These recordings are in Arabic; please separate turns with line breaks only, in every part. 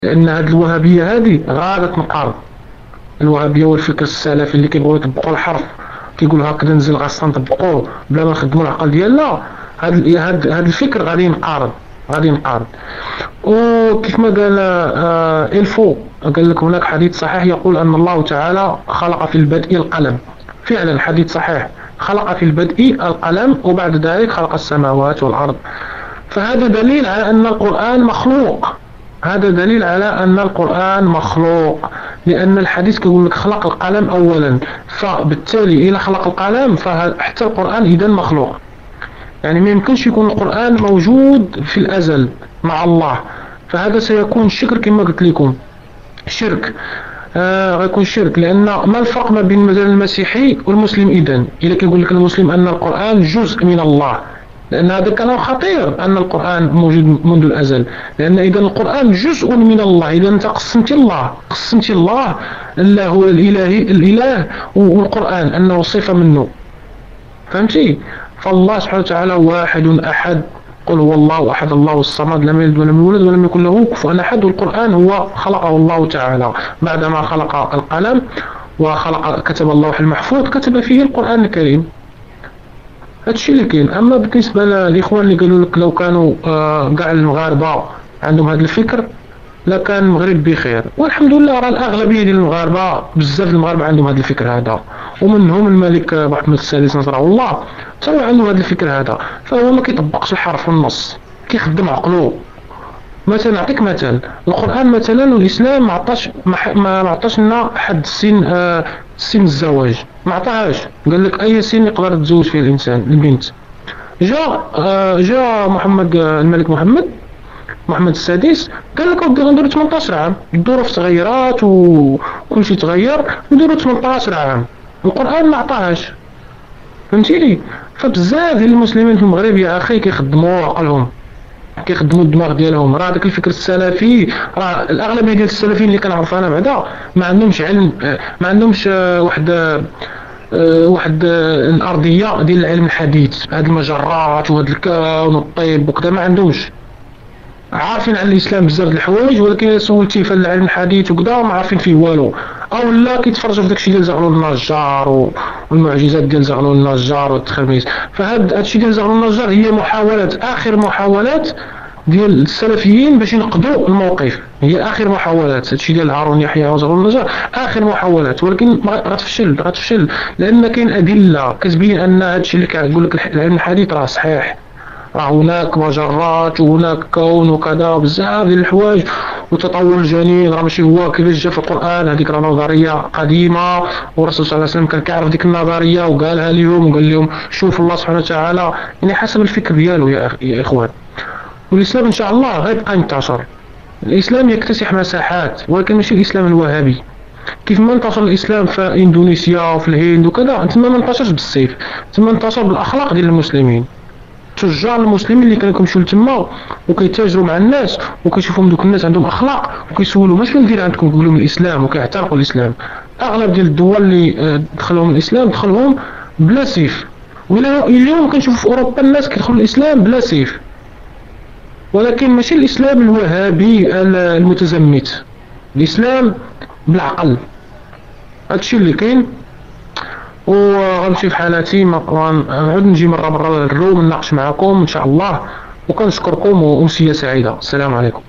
لأن هاد الوهابية هادي غادة تنقرض. الوهابية والفكر السلفي اللي كيبغيو يطبقوا الحرف، كيقولوا هكذا نزل خاصنا نطبقوه بلا ما نخدموا العقل ديالنا. هاد الفكر غادي ينقرض، غادي ينقرض. وكيف ما قال إلفو، قال لك هناك حديث صحيح يقول أن الله تعالى خلق في البدء القلم. فعلا حديث صحيح، خلق في البدء القلم وبعد ذلك خلق السماوات والأرض. فهذا دليل على أن القرآن مخلوق، هذا دليل على أن القرآن مخلوق، لأن الحديث كيقول لك خلق القلم أولا، فبالتالي إذا خلق القلم فحتى القرآن إذا مخلوق. يعني ما يمكنش يكون القرآن موجود في الأزل مع الله، فهذا سيكون شرك كما قلت لكم، شرك. غيكون شرك. لأن ما الفرق ما بين مثلا المسيحي والمسلم؟ إذا كيقول لك المسلم أن القرآن جزء من الله، لأن هذا كلام خطير، أن القرآن موجود منذ الأزل. لأن إذا القرآن جزء من الله، إذا أنت قسمت الله، الله هو الإله والقرآن أنه صفة منه. فهمتي؟ فالله سبحانه وتعالى واحد أحد، قل هو الله أحد الله الصمد، لم يلد ولم يولد ولم يكن له كفوا أحد. والقرآن هو خلقه الله تعالى بعدما خلق القلم وخلق كتب اللوح المحفوظ، كتب فيه القرآن الكريم. هادشي اللي كاين. اما بالنسبه للاخوان اللي قالوا لك لو كانوا كاع المغاربه عندهم هذا الفكر لكان المغرب بخير، والحمد لله راه الاغلبيه ديال المغاربه، بزاف المغاربه عندهم هذا الفكر هذا، ومنهم الملك محمد السادس نصره الله حتى هو عنده هذا الفكر هذا. فهو ما كيطبقش الحرف والنص، كيخدم عقله. مثلا نعطيك مثال، القرآن مثلا والإسلام ما عطاش لنا حد سن سن الزواج، ما عطاهاش. قال لك أي سن يقدر يتزوج فيه الإنسان البنت. جاء محمد الملك محمد السادس قال لك ودي غنديرو 18 عام، الظروف تغيرات وكل شيء تغير، نديرو 18 عام. القرآن ما عطاهاش، فهمتيني؟ فبزاف ديال المسلمين في المغرب يا أخي كيخدموا عقلهم، كيخدموا الدماغ ديالهم. راه داك الفكر السلفي، راه الاغلبيه ديال السلفيين اللي كنعرف انا بعدا ما عندهمش علم، ما عندهمش واحد الارضيه ديال العلم الحديث، هاد المجرات وهاد الكون والطب وكذا ما عندهمش. عارفين على الاسلام بزاف د الحوايج، ولكن سولتيه في العلم الحديث وكذا ما عارفين فيه والو، او لا كيتفرجوا في داكشي ديال زغلول النجار والمعجزات ديال زغلول النجار والتخميس. فهاد الشيء ديال زغلول النجار هي محاولات، اخر محاولات ديال السلفيين باش ينقضوا الموقف، هي اخر محاولات. هادشي ديال هارون يحيى وزغلول النجار اخر محاولات، ولكن غتفشل لان كاين ادله كتبين ان هادشي اللي كيقول لك العلم الحديث راه صحيح. راه هناك مجرات وهناك كون وكذا بزاف ديال الحوايج، وتطور الجنين راه ماشي هو كيفاش جا في القران، هذيك راه نظريه قديمه، والرسول صلى الله عليه وسلم كان كيعرف ديك النظريه وقالها لهم، وقال لهم شوف الله سبحانه وتعالى يعني حسب الفكر ديالو يا اخوان. والاسلام ان شاء الله غيبقى ينتشر، الاسلام يكتسح مساحات، ولكن ماشي الاسلام الوهابي. كيف ما انتشر الاسلام في اندونيسيا وفي الهند وكذا، تما ما انتشرش بالسيف، تما انتشر بالاخلاق ديال المسلمين. تجار المسلمين اللي كانوا كيمشيو لتما وكيتاجروا مع الناس وكيشوفوا دوك الناس عندهم اخلاق وكيسولوا شنو ندير عندكم، يقولوا لهم الاسلام وكيعترفوا الاسلام. اغلب ديال الدول اللي دخلهم الاسلام دخلهم بلا سيف، واليوم كنشوف في اوروبا الناس كيدخلوا الاسلام بلا سيف، ولكن ماشي الاسلام الوهابي المتزمت، الاسلام بالعقل. هادشي اللي كاين. وغنمشي في حالاتي، غنعود نجي مرة للروم نناقش معكم ان شاء الله، وكنشكركم وامسية سعيدة. السلام عليكم.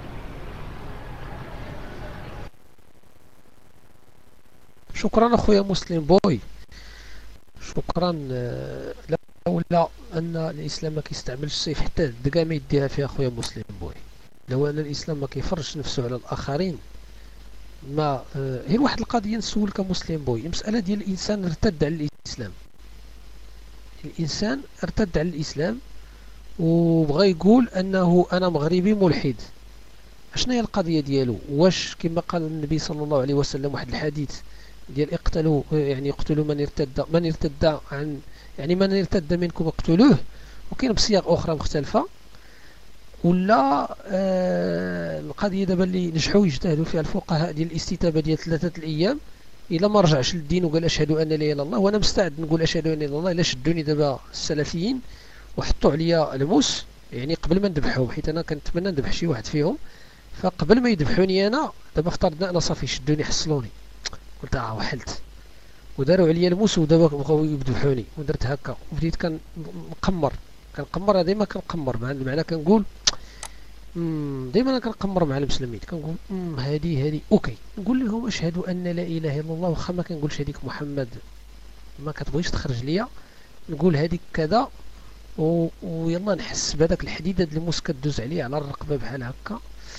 شكرا اخويا مسلم بوي، شكرا. لولا ان الاسلام ما كيستعملش السيف حتى الدقه ما يديها فيها اخويا مسلم بوي، لو ان الاسلام ما كيفرش نفسه على الاخرين ما هي واحد القضيه نسولك مسلم بوي. مساله ديال الانسان ارتد على الاسلام، الانسان ارتد على الاسلام وبغى يقول انه انا مغربي ملحد، شنو هي القضيه ديالو؟ واش كما قال النبي صلى الله عليه وسلم واحد الحديث ديال اقتلوا، يعني اقتلوا من ارتد عن، يعني من ارتد منكم اقتلوه، وكاين بصيغ اخرى مختلفه، ولا القضيه دابا اللي نجحوا يجتهدوا فيها الفقهاء ديال الاستتابه ديال 3 الايام الا ما رجعش للدين وقال اشهد ان لا اله الا الله. وانا مستعد نقول اشهد ان لا اله الا الله الا شدوني دابا السلفيين وحطوا عليا الموس، يعني قبل ما نذبحهم، حيت انا كنتمنى نذبح شي واحد فيهم، فقبل ما يذبحوني انا دابا افترضنا انا صافي شدوني حصلوني، قلت وحلت وداروا عليا الموس ودابا بغاو يذبحوني ودرت هكا وبديت كنقمر كنقمر. ديما كنقمر معنى كنقول ديما انا كنقمر مع المسلمين كنقول هادي اوكي، نقول لهم اشهد ان لا اله الا الله، واخا ما كنقولش هذيك محمد ما كتبغيش تخرج ليا، نقول هذيك كذا ويلا نحس بهذاك الحديد هاد الموس كدوز عليه على الرقبه بحال هكا.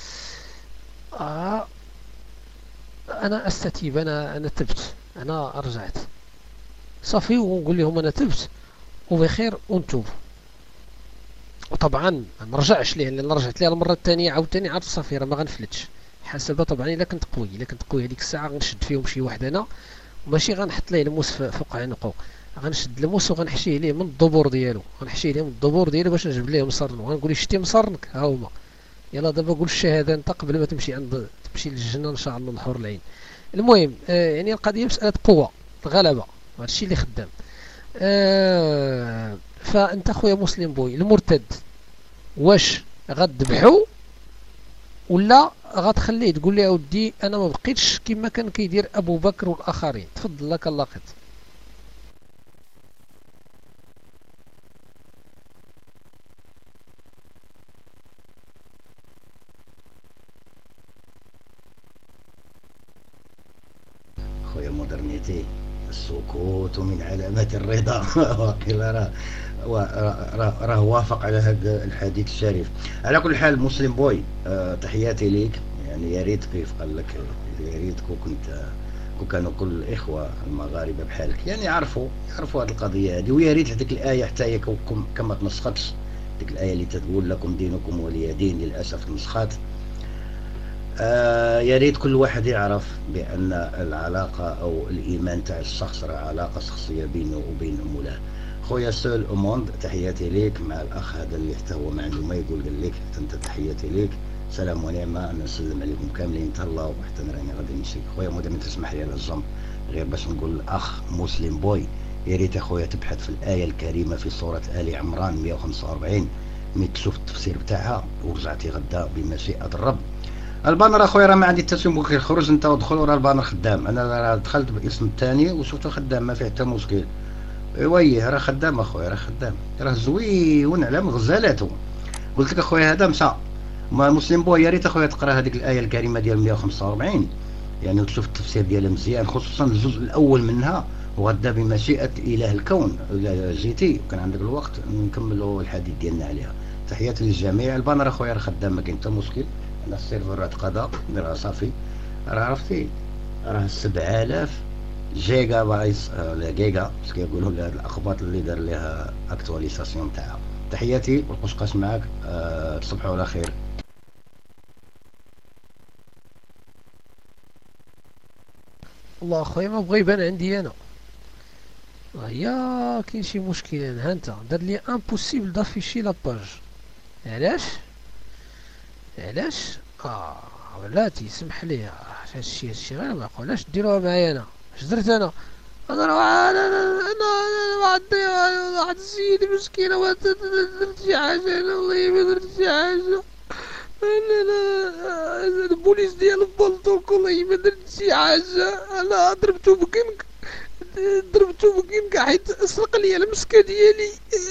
انا استتيب، انا تبت، انا رجعت صافي، ونقول لهم انا تبت وبخير ونتوب. وطبعا ما نرجعش ليه، لان رجعت ليه المره الثانيه عاوتاني عاد صافي راه ما غنفلتش. حسب طبعا الا كنت قوي هذيك الساعه غنشد فيهم شي واحد انا، وماشي غنحط ليه الموس فوق عنقه، غنشد الموس وغنحشيه ليه من الدبور ديالو، باش نجبد ليه مصرن، وغنقول شتي مصرنك ها هما، يلا دابا قول الشهاده انت قبل ما تمشي للجنه ان شاء الله الحور العين. المهم يعني القضيه مساله قوه غلبه، هذا الشيء اللي خدام. فانت خويا مسلم بوي المرتد واش غتذبحو ولا غتخليه تقول لي اودي انا ما بقيتش كما كان كيدير ابو بكر والاخرين؟ تفضل لك اللاقط.
خويا مودرنيتي، السكوت من علامات الرضا. وقيل راه وافق على هذا الحديث الشريف. على كل حال مسلم بوي، تحياتي ليك. يعني يا ريت كيف قال لك، يا ريت كون كانوا كل الاخوه المغاربه بحالك يعني يعرفوا هذه القضيه هذه، ويا ريت هذيك الايه حتى هي كما تنسختش، ديك الايه اللي تقول لكم دينكم ولي دين للاسف تنسخات. يا ريت كل واحد يعرف بأن العلاقة أو الإيمان تاع الشخص راه علاقة شخصية بينه وبين مولاه. خويا سول أوموند، تحياتي ليك. مع الأخ هذا اللي حتى هو ما عنده ما يقول قال لك حتى أنت تحياتي ليك. سلام ونعمة، أنا نسلم عليكم كاملين تهلاو، وحتى أنا راني غادي نمشي. خويا مودرن تسمح لي على الجنب غير باش نقول الأخ مسلم بوي، يا ريت أخويا تبحث في الآية الكريمة في سورة آل عمران 145 ملي تشوف التفسير بتاعها ورجعتي غدا بمشيئة الرب. البانر اخويا راه ما عندي حتى مشكل، خرج انت ودخل وراه البانر خدام. انا راه دخلت بالاسم الثاني وشفته خدام ما فيه حتى مشكل. ايوا راه خدام اخويا، راه خدام، راه زوين على مغزالاته. قلت لك اخويا هذا مشى. ما مسلم بو، يا ريت اخويا تقرا هذيك الايه الكريمه ديال 145 يعني وتشوف التفسير ديالها مزيان، خصوصا الجزء الاول منها. وغدا بمشيئه اله الكون الا جيتي وكان عندك الوقت نكملوا الحديث ديالنا عليها. تحياتي للجميع. البانر اخويا راه خدام ما كاين حتى مشكل. انا السيرفر تقضى راه صافي، راه عرفتي راه 7000 جيجا بايت ولا جيجا باش كيقولوا لهاد الاخبار اللي دار لها اكتواليزاسيون تاعها. تحياتي والقشقاش معاك. تصبحوا على خير.
والله اخويا ما بغى يبان عندي انا، هي كاين شي مشكل. ها انت دار لي امبوسيبل دافيشي لاباج. علاش ولاتي سمح لي هادشي غير ما علاش ديروها معايا انا؟ اش درت انا راه واحد السيد مسكينه ما درت شي حاجه، انا والله ما درت شي حاجه، انا البوليس ديال بولطوك والله ما درت شي حاجه، انا ضربتو بكنك حيت سرق لي المسكه ديالي.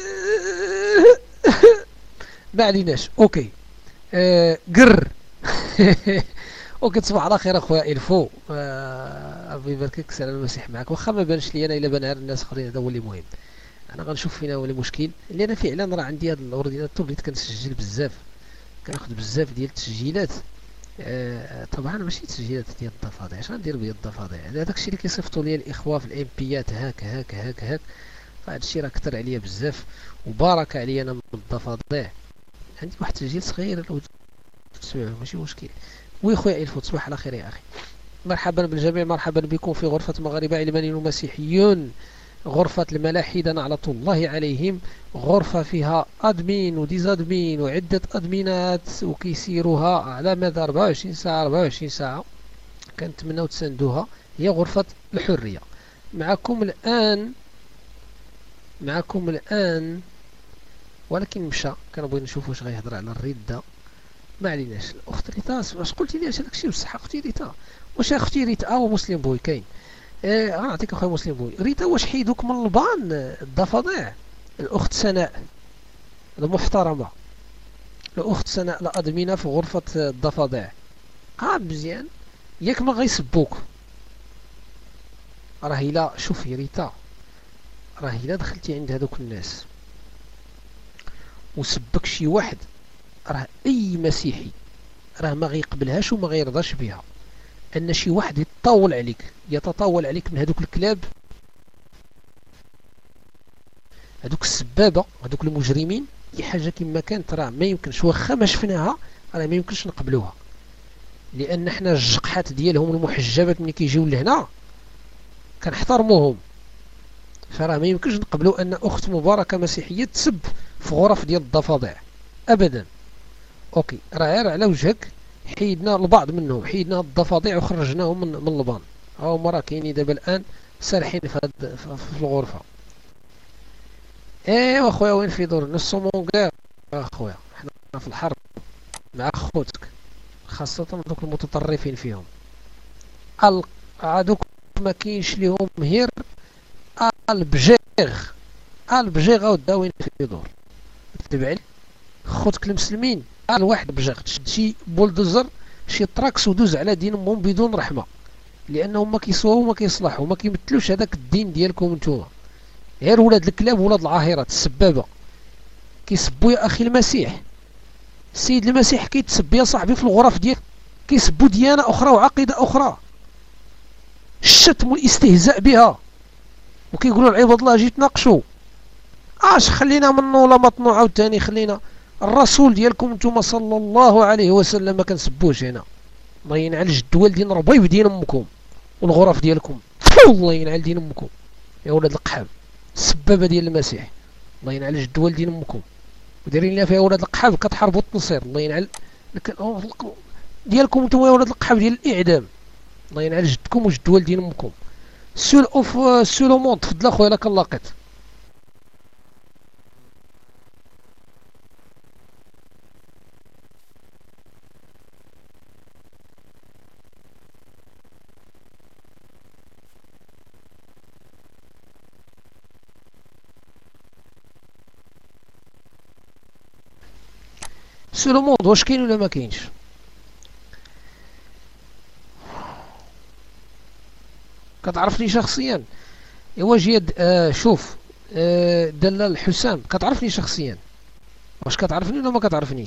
ما عليناش اوكي. قر. اوكي تصبح على خير اخويا الفو. ربي يباركك. سلام المسيح معك. واخا ما بانش لي انا، الا بان غير الناس اخرين هذا هو اللي مهم. انا غنشوف فينا هو المشكل، لان انا فعلا راه عندي هذا الاورديناتور بديت كنسجل بزاف، كناخذ بزاف ديال التسجيلات. طبعا ماشي تسجيلات ديال الضفادع، اش غندير بيا الضفادع؟ هذاك الشيء اللي كيصيفطوا لي الاخوه في الام بيات هاك. فهذا الشيء راه كثر عليا بزاف وبارك عليا انا من الضفادع. عندي واحد التسجيل صغير لو تسمعوا ماشي مشكل. وي خويا الفو تصبح على خير يا اخي. مرحبا بالجميع، مرحبا بكم في غرفة مغاربة علمانيون ومسيحيون، غرفة الملاحدة نعلة الله عليهم، غرفة فيها ادمين وديزادمين وعدة ادمينات وكيسيروها على مدار 24 ساعة. كنتمناو تساندوها. هي غرفة الحرية. معكم الآن ولكن مشى. كنبغي نشوف واش غيهضر على الردة. ما عليناش. الاخت ريتا واش قلتي لي هذاك الشيء بصح اختي ريتا؟ واش اختي ريتا ومسلم بوي كاين؟ غنعطيك اخويا مسلم بوي. ريتا واش حيدوك من البان الضفادع؟ الاخت سناء المحترمه، الاخت سناء الادمينه في غرفه الضفادع، مزيان ياك ما غيسبوك. راه الا شوفي ريتا، راه الا دخلتي عند هذوك الناس وسبك شي واحد، راه اي مسيحي راه ما غيقبلهاش وما غيرضاش بها ان شي واحد يتطاول عليك من هذوك الكلاب، هذوك السبابه، هذوك المجرمين. اي حاجه كما كانت راه ما يمكنش، واخا ما شفناها راه ما يمكنش نقبلوها، لان حنا الجقحات ديالهم المحجبات ملي كيجيو لهنا كنحترموهم. فراه ما يمكنش نقبلوا ان اخت مباركه مسيحيه تسب في غرف ديال الضفادع ابدا. اوكي، راه غير على وجهك حيدنا البعض منهم، حيدنا الضفادع وخرجناهم من البان. هاهما راه كاينين دابا الان سارحين في الغرفه. ايوا اخويا، وين في دور نص مونغير اخويا، حنا في الحرب مع خوتك، خاصه دوك المتطرفين فيهم. هادوك ما كاينش ليهم مهير. البجيغ او داوين في دور تبع خوتك المسلمين. الواحد بجيغ تشد شي بولدوزر شي تراكس ودوز على دين امهم بدون رحمه، لانهم ما كيسواو وما كيصلحوا وما كيمثلوش هذاك الدين ديالكم نتوما. غير ولاد الكلاب ولاد العاهرات السبابه كيسبوا يا اخي المسيح. السيد المسيح كيتسب يا صاحبي في الغرف ديال، كيسبوا ديانه اخرى وعقيده اخرى، الشتم والاستهزاء بها، وكيقولوا لعباد الله جيت ناقشوا. خلينا منه ولا مطنوع عاوتاني، خلينا الرسول ديالكم نتوما صلى الله عليه وسلم ما كنسبوش هنا. الله ينعل جد والدين ربيب دين امكم والغرف ديالكم، الله ينعل دين امكم يا ولاد القحاب السبابه ديال المسيح. الله ينعل جد والدين امكم ودايرين لنا فيها ولاد القحاب كتحاربوا التنصير. الله ينعل ديالكم نتوما يا ولاد القحاب ديال الاعدام. الله ينعل جدكم وجد والدين امكم. سول اوف سولومون، تفضل اخويا لك لاقيت. سولومون واش كاين ولا ما كاينش؟ كتعرفني شخصيا؟ ايوا جيد. شوف، دلال حسام كتعرفني شخصيا؟ واش كتعرفني ولا ما كتعرفنيش؟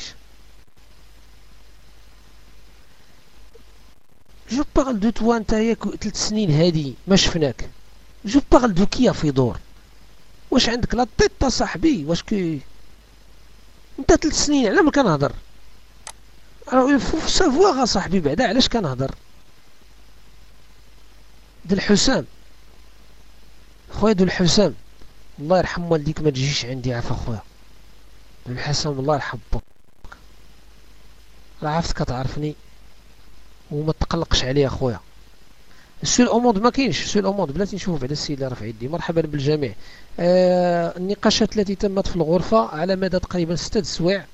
جو بارل دو توا نتايا 3 سنين هادي ما شفناك. جو بارل دو كيا في دور. واش عندك لا طيط صاحبي؟ واش كي انت 3 سنين على ما كنهضر؟ سافواغ صاحبي بعدا علاش كنهضر. دل حسام خويا، دل حسام الله يرحم والديك ما تجيش عندي عافا خويا. دل حسام الله يرحم بك، راه عرفت كتعرفني وما تقلقش عليا خويا. السؤال اوموند ما كاينش، السؤال اوموند بلاتي نشوف بعدا السيد اللي رافع يدي. مرحبا بالجميع. النقاشات التي تمت في الغرفة على مدى تقريبا 6 أسواع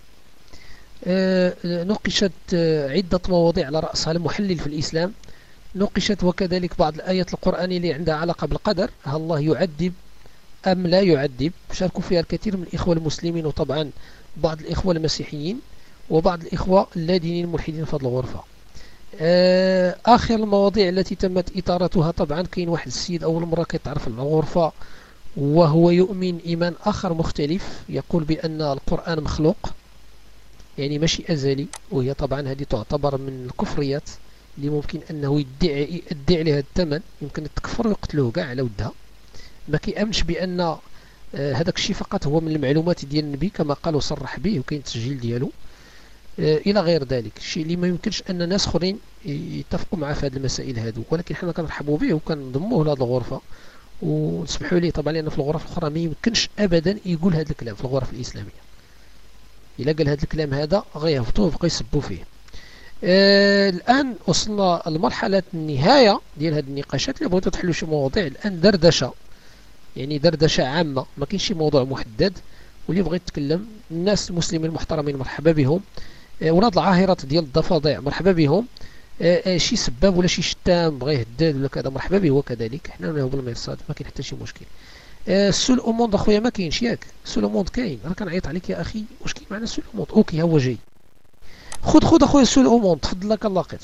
نقشت عدة مواضيع على رأسها المحلل في الإسلام، نقشت وكذلك بعض الآيات القرآنية اللي عندها علاقة بالقدر، هل الله يعذب أم لا يعذب. شاركوا فيها الكثير من الإخوة المسلمين وطبعا بعض الإخوة المسيحيين وبعض الإخوة اللادينيين الملحدين في هذه الغرفة. آخر المواضيع التي تمت إثارتها، طبعا كاين واحد السيد أول مرة كيتعرف على الغرفة وهو يؤمن إيمان آخر مختلف، يقول بأن القرآن مخلوق يعني ماشي أزلي، وهي طبعا هذه تعتبر من الكفريات اللي ممكن أنه يدعي عليها الثمن، يمكن التكفر ويقتلوه كاع على ودها. ما كيأمنش بأن هذاك الشيء فقط هو من المعلومات ديال النبي كما قال وصرح به وكاين تسجيل ديالو الى غير ذلك. الشيء اللي ما يمكنش ان ناس اخرين يتفقوا معه في هذه المسائل هذو، ولكن حنا كنرحبوا به وكنضموه لهذه الغرفه ونسمحوا ليه طبعا، لان في الغرف الاخرى ما يمكنش ابدا يقول هذا الكلام في الغرف الاسلاميه. الا قال هذا الكلام هذا غيهبطوه ويبقى يسبوا فيه. الان وصلنا لمرحله النهايه ديال هذه النقاشات. اللي بغيتوا تحلوا شي مواضيع الان دردشه، يعني دردشه عامه، ما كاينش شي موضوع محدد، واللي بغى يتكلم الناس المسلمين المحترمين مرحبا بهم. ولاد العاهرات ديال الضفادع مرحبا بهم. شي سباب ولا شي شتام بغى يهدد ولا كذا مرحبا به هو كذلك، حنا له بالمرصاد ما كاين حتى شي مشكل. السول اوموند اخويا ما كاينش ياك؟ السول اوموند كاين، انا كنعيط عليك يا اخي، واش كاين معنا السول اوموند؟ اوكي هو جاي. خذ اخويا السول اوموند، تفضل لك اللاقط.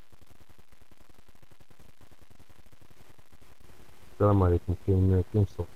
السلام عليكم. كاين صوت؟